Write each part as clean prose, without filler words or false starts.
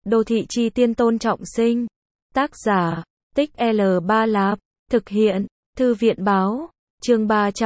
Đô thị chi tiên Tôn Trọng Sinh. Tác giả, Tích L3 Lạp. Thực hiện, Thư viện báo. Chương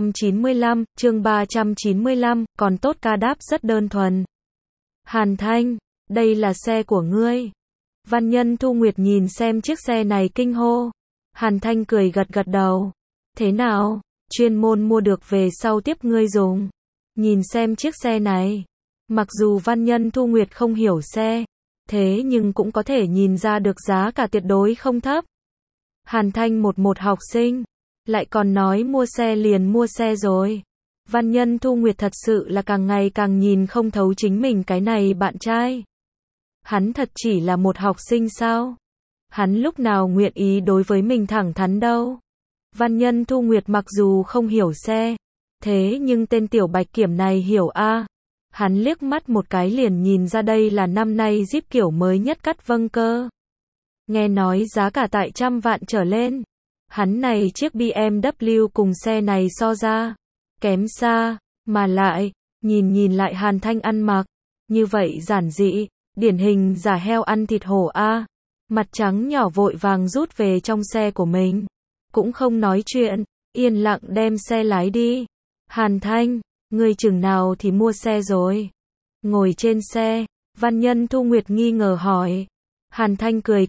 395, còn tốt ca đáp rất đơn thuần. Hàn Thanh, đây là xe của ngươi. Văn Nhân Thu Nguyệt nhìn xem chiếc xe này kinh hô. Hàn Thanh cười gật gật đầu. Thế nào, chuyên môn mua được về sau tiếp ngươi dùng. Nhìn xem chiếc xe này. Mặc dù Văn Nhân Thu Nguyệt không hiểu xe, thế nhưng cũng có thể nhìn ra được giá cả tuyệt đối không thấp. Hàn Thanh một học sinh, lại còn nói mua xe liền mua xe rồi. Văn Nhân Thu Nguyệt thật sự là càng ngày càng nhìn không thấu chính mình cái này bạn trai. Hắn thật chỉ là một học sinh sao? Hắn lúc nào nguyện ý đối với mình thẳng thắn đâu. Văn Nhân Thu Nguyệt mặc dù không hiểu xe, thế nhưng tên tiểu bạch kiểm này hiểu a. Hắn liếc mắt một cái liền nhìn ra đây là năm nay Jeep kiểu mới nhất cắt vâng cơ. Nghe nói giá cả tại 100 vạn trở lên. Hắn này chiếc BMW cùng xe này so ra, kém xa, mà lại, nhìn lại Hàn Thanh ăn mặc, như vậy giản dị, điển hình giả heo ăn thịt hổ a. Mặt trắng nhỏ vội vàng rút về trong xe của mình, cũng không nói chuyện, yên lặng đem xe lái đi. Hàn Thanh, ngươi chừng nào thì mua xe rồi? Ngồi trên xe, Văn Nhân Thu Nguyệt nghi ngờ hỏi. Hàn Thanh cười,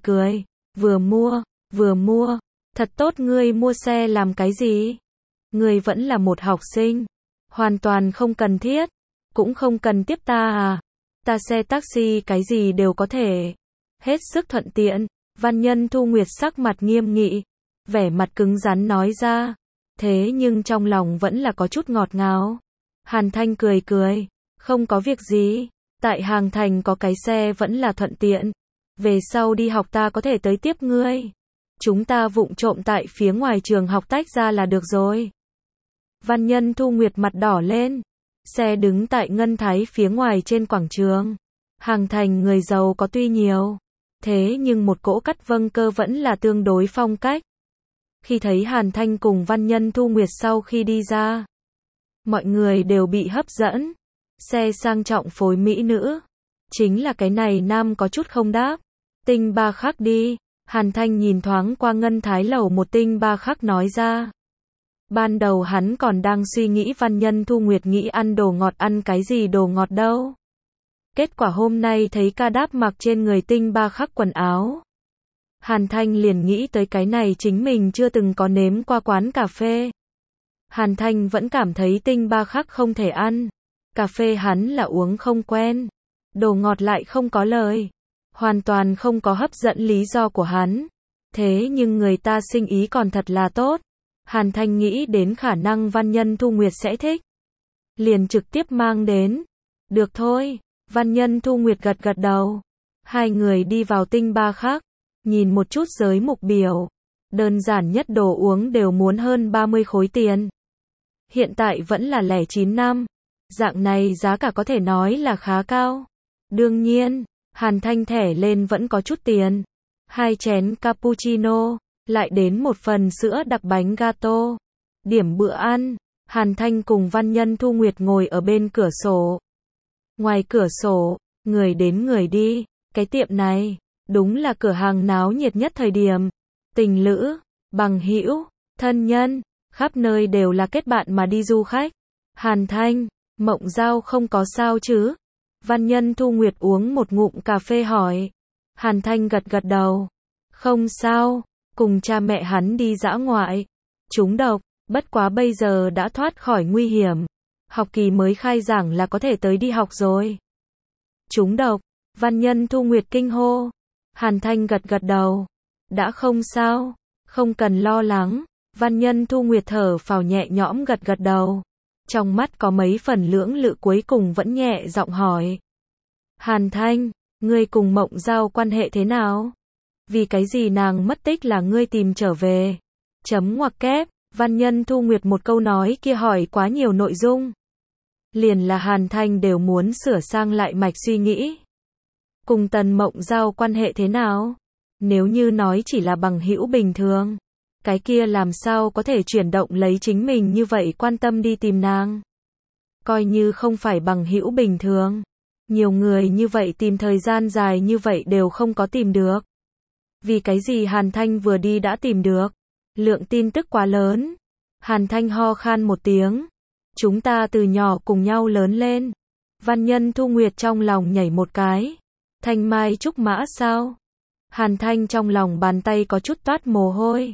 vừa mua, thật tốt. Ngươi mua xe làm cái gì? Ngươi vẫn là một học sinh, hoàn toàn không cần thiết, cũng không cần tiếp ta à? Ta xe taxi cái gì đều có thể, hết sức thuận tiện. Văn Nhân Thu Nguyệt sắc mặt nghiêm nghị, vẻ mặt cứng rắn nói ra, thế nhưng trong lòng vẫn là có chút ngọt ngào. Hàn Thanh cười, không có việc gì, tại Hàng Thành có cái xe vẫn là thuận tiện, về sau đi học ta có thể tới tiếp ngươi. Chúng ta vụng trộm tại phía ngoài trường học tách ra là được rồi. Văn Nhân Thu Nguyệt mặt đỏ lên. Xe đứng tại Ngân Thái phía ngoài trên quảng trường. Hàng Thành người giàu có tuy nhiều, thế nhưng một cỗ cắt vâng cơ vẫn là tương đối phong cách. Khi thấy Hàn Thanh cùng Văn Nhân Thu Nguyệt sau khi đi ra, mọi người đều bị hấp dẫn. Xe sang trọng phối mỹ nữ, chính là cái này nam có chút không đáp. Tinh ba khắc đi. Hàn Thanh nhìn thoáng qua Ngân Thái lầu một tinh ba khắc nói ra. Ban đầu hắn còn đang suy nghĩ Văn Nhân Thu Nguyệt nghĩ ăn đồ ngọt, ăn cái gì đồ ngọt đâu. Kết quả hôm nay thấy ca đáp mặc trên người tinh ba khắc quần áo. Hàn Thanh liền nghĩ tới cái này chính mình chưa từng có nếm qua quán cà phê. Hàn Thanh vẫn cảm thấy tinh ba khắc không thể ăn. Cà phê hắn là uống không quen. Đồ ngọt lại không có lời. Hoàn toàn không có hấp dẫn lý do của hắn. Thế nhưng người ta sinh ý còn thật là tốt. Hàn Thanh nghĩ đến khả năng Văn Nhân Thu Nguyệt sẽ thích, liền trực tiếp mang đến. Được thôi. Văn Nhân Thu Nguyệt gật gật đầu. Hai người đi vào tinh ba khắc, nhìn một chút giới mục biểu. Đơn giản nhất đồ uống đều muốn hơn 30 khối tiền. Hiện tại vẫn là lẻ 9 năm. Dạng này giá cả có thể nói là khá cao. Đương nhiên, Hàn Thanh thẻ lên vẫn có chút tiền. 2 chén cappuccino, lại đến một phần sữa đặc bánh gato. Điểm bữa ăn, Hàn Thanh cùng Văn Nhân Thu Nguyệt ngồi ở bên cửa sổ. Ngoài cửa sổ, người đến người đi, cái tiệm này, đúng là cửa hàng náo nhiệt nhất thời điểm. Tình lữ, bằng hữu, thân nhân, khắp nơi đều là kết bạn mà đi du khách. Hàn Thanh, Mộng Giao không có sao chứ? Văn Nhân Thu Nguyệt uống một ngụm cà phê hỏi. Hàn Thanh gật gật đầu. Không sao, cùng cha mẹ hắn đi dã ngoại. Trúng độc, bất quá bây giờ đã thoát khỏi nguy hiểm. Học kỳ mới khai giảng là có thể tới đi học rồi. Trúng độc, Văn Nhân Thu Nguyệt kinh hô. Hàn Thanh gật gật đầu. Đã không sao, không cần lo lắng. Văn Nhân Thu Nguyệt thở phào nhẹ nhõm gật gật đầu. Trong mắt có mấy phần lưỡng lự, cuối cùng vẫn nhẹ giọng hỏi. Hàn Thanh, ngươi cùng Mộng Giao quan hệ thế nào? Vì cái gì nàng mất tích là ngươi tìm trở về? Chấm ngoặc kép, Văn Nhân Thu Nguyệt một câu nói kia hỏi quá nhiều nội dung. Liền là Hàn Thanh đều muốn sửa sang lại mạch suy nghĩ. Cùng Tần Mộng Giao quan hệ thế nào? Nếu như nói chỉ là bằng hữu bình thường, cái kia làm sao có thể chuyển động lấy chính mình như vậy quan tâm đi tìm nàng. Coi như không phải bằng hữu bình thường, Nhiều người như vậy tìm thời gian dài như vậy đều không có tìm được. Vì cái gì Hàn Thanh vừa đi đã tìm được? Lượng tin tức quá lớn. Hàn Thanh ho khan một tiếng. Chúng ta từ nhỏ cùng nhau lớn lên. Văn Nhân Thu Nguyệt trong lòng nhảy một cái. Thanh mai trúc mã sao? Hàn Thanh trong lòng bàn tay có chút toát mồ hôi.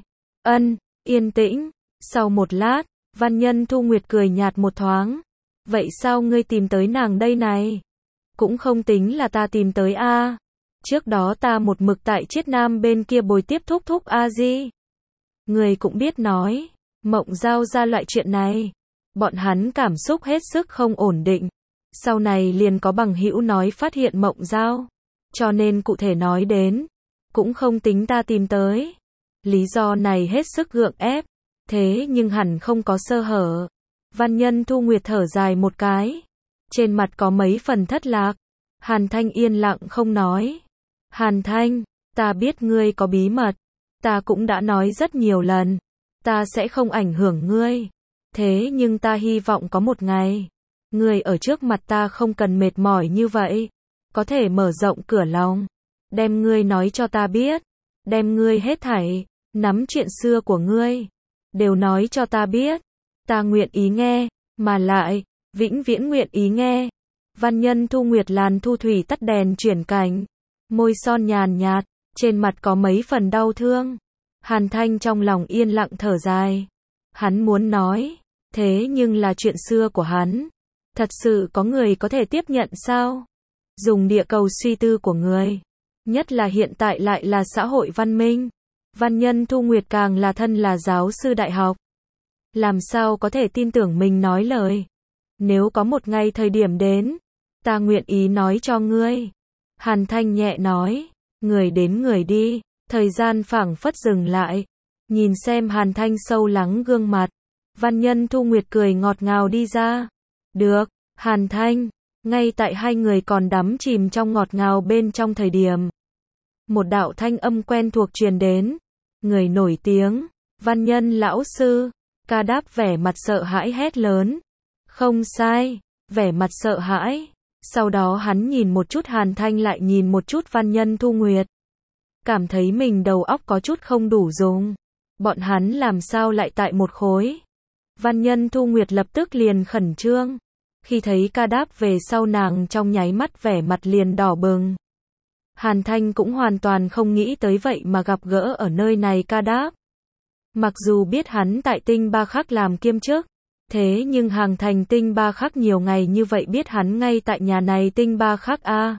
Yên tĩnh. Sau một lát, Văn Nhân Thu Nguyệt cười nhạt một thoáng. Vậy sao ngươi tìm tới nàng đây này? Cũng không tính là ta tìm tới a. Trước đó ta một mực tại Chiết Nam bên kia bồi tiếp thúc thúc a di. Người cũng biết nói, Mộng Giao ra loại chuyện này. Bọn hắn cảm xúc hết sức không ổn định. Sau này liền có bằng hữu nói phát hiện Mộng Giao. Cho nên cụ thể nói đến, cũng không tính ta tìm tới. Lý do này hết sức gượng ép. Thế nhưng hẳn không có sơ hở. Văn Nhân Thu Nguyệt thở dài một cái. Trên mặt có mấy phần thất lạc. Hàn Thanh yên lặng không nói. Hàn Thanh, ta biết ngươi có bí mật. Ta cũng đã nói rất nhiều lần. Ta sẽ không ảnh hưởng ngươi. Thế nhưng ta hy vọng có một ngày. Ngươi ở trước mặt ta không cần mệt mỏi như vậy. Có thể mở rộng cửa lòng. Đem ngươi nói cho ta biết. Đem ngươi hết thảy. Nắm chuyện xưa của ngươi. Đều nói cho ta biết. Ta nguyện ý nghe. Mà lại, vĩnh viễn nguyện ý nghe. Văn Nhân Thu Nguyệt làn thu thủy tắt đèn chuyển cảnh. Môi son nhàn nhạt. Trên mặt có mấy phần đau thương. Hàn Thanh trong lòng yên lặng thở dài. Hắn muốn nói. Thế nhưng là chuyện xưa của hắn. Thật sự có người có thể tiếp nhận sao? Dùng địa cầu suy tư của người. Nhất là hiện tại lại là xã hội văn minh. Văn Nhân Thu Nguyệt càng là thân là giáo sư đại học. Làm sao có thể tin tưởng mình nói lời. Nếu có một ngày thời điểm đến. Ta nguyện ý nói cho ngươi. Hàn Thanh nhẹ nói. Người đến người đi. Thời gian phảng phất dừng lại. Nhìn xem Hàn Thanh sâu lắng gương mặt. Văn Nhân Thu Nguyệt cười ngọt ngào đi ra. Được, Hàn Thanh. Ngay tại hai người còn đắm chìm trong ngọt ngào bên trong thời điểm. Một đạo thanh âm quen thuộc truyền đến. Người nổi tiếng. Văn Nhân lão sư. Ca Đáp vẻ mặt sợ hãi hét lớn. Không sai. Vẻ mặt sợ hãi. Sau đó hắn nhìn một chút Hàn Thanh lại nhìn một chút Văn Nhân Thu Nguyệt. Cảm thấy mình đầu óc có chút không đủ dùng. Bọn hắn làm sao lại tại một khối. Văn Nhân Thu Nguyệt lập tức liền khẩn trương. Khi thấy Ca Đáp về sau nàng trong nháy mắt vẻ mặt liền đỏ bừng. Hàn Thanh cũng hoàn toàn không nghĩ tới vậy mà gặp gỡ ở nơi này Ca Đáp. Mặc dù biết hắn tại Tinh Ba Khắc làm kiêm chức. Thế nhưng hàng thành Tinh Ba Khắc nhiều ngày như vậy biết hắn ngay tại nhà này Tinh Ba Khắc a.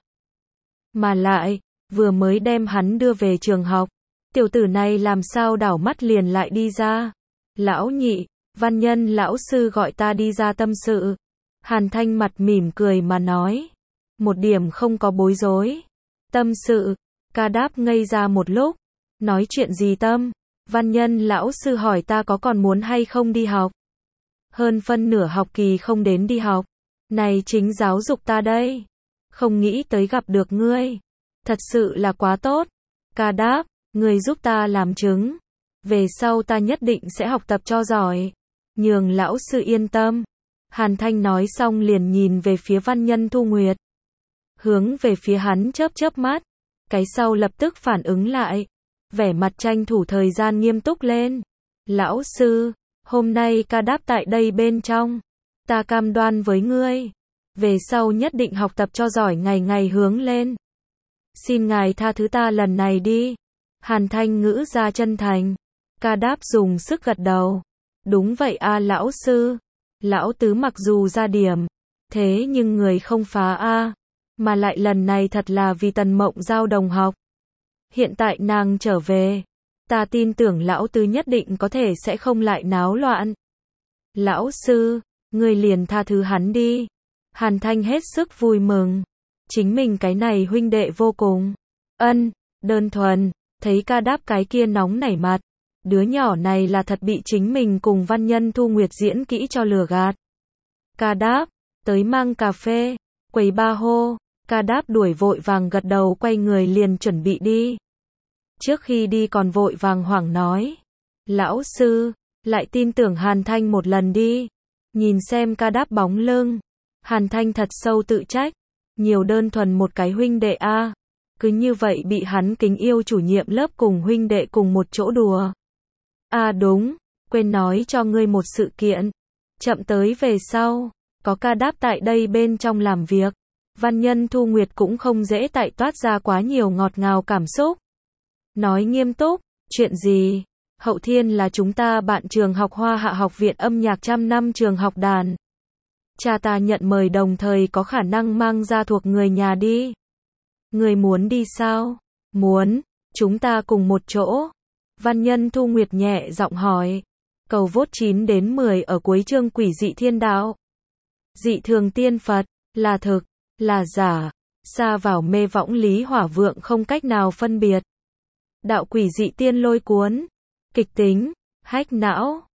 Mà lại, vừa mới đem hắn đưa về trường học. Tiểu tử này làm sao đảo mắt liền lại đi ra. Lão nhị, Văn Nhân lão sư gọi ta đi ra tâm sự. Hàn Thanh mặt mỉm cười mà nói. Một điểm không có bối rối. Tâm sự. Ca Đáp ngây ra một lúc. Nói chuyện gì tâm? Văn Nhân lão sư hỏi ta có còn muốn hay không đi học. Hơn phân nửa học kỳ không đến đi học. Này chính giáo dục ta đây. Không nghĩ tới gặp được ngươi. Thật sự là quá tốt. Ca Đáp, ngươi giúp ta làm chứng. Về sau ta nhất định sẽ học tập cho giỏi. Nhường lão sư yên tâm. Hàn Thanh nói xong liền nhìn về phía Văn Nhân Thu Nguyệt. Hướng về phía hắn chớp chớp mắt. Cái sau lập tức phản ứng lại. Vẻ mặt tranh thủ thời gian nghiêm túc lên. Lão sư, hôm nay Ca Đáp tại đây bên trong. Ta cam đoan với ngươi. Về sau nhất định học tập cho giỏi ngày ngày hướng lên. Xin ngài tha thứ ta lần này đi. Hàn Thanh ngữ ra chân thành. Ca Đáp dùng sức gật đầu. Đúng vậy a lão sư. Lão tứ mặc dù ra điểm. Thế nhưng người không phá a. Mà lại lần này thật là vì Tần Mộng Giao đồng học. Hiện tại nàng trở về. Ta tin tưởng lão tứ nhất định có thể sẽ không lại náo loạn. Lão sư, người liền tha thứ hắn đi. Hàn Thanh hết sức vui mừng. Chính mình cái này huynh đệ vô cùng. Đơn thuần. Thấy Ca Đáp cái kia nóng nảy mặt. Đứa nhỏ này là thật bị chính mình cùng Văn Nhân Thu Nguyệt diễn kỹ cho lừa gạt. Ca Đáp, tới mang cà phê. Quầy ba hô. Ca Đáp đuổi vội vàng gật đầu quay người liền chuẩn bị đi. Trước khi đi còn vội vàng hoảng nói. Lão sư, lại tin tưởng Hàn Thanh một lần đi. Nhìn xem Ca Đáp bóng lưng. Hàn Thanh thật sâu tự trách. Nhiều đơn thuần một cái huynh đệ a. Cứ như vậy bị hắn kính yêu chủ nhiệm lớp cùng huynh đệ cùng một chỗ đùa. À đúng, quên nói cho ngươi một sự kiện. Chậm tới về sau, có ca đáp tại đây bên trong làm việc. Văn nhân Thu Nguyệt cũng không dễ tại toát ra quá nhiều ngọt ngào cảm xúc. Nói nghiêm túc, chuyện gì? Hậu Thiên là chúng ta bạn trường học Hoa Hạ Học viện âm nhạc trăm năm trường học đàn. Cha ta nhận mời đồng thời có khả năng mang ra thuộc người nhà đi. Người muốn đi sao? Muốn, chúng ta cùng một chỗ. Văn nhân Thu Nguyệt nhẹ giọng hỏi. Cầu vote 9 đến 10 ở cuối chương Quỷ dị thiên đạo. Dị thường tiên Phật, là thực, là giả, xa vào mê võng lý hỏa vượng không cách nào phân biệt. Đạo quỷ dị tiên lôi cuốn, kịch tính, hách não.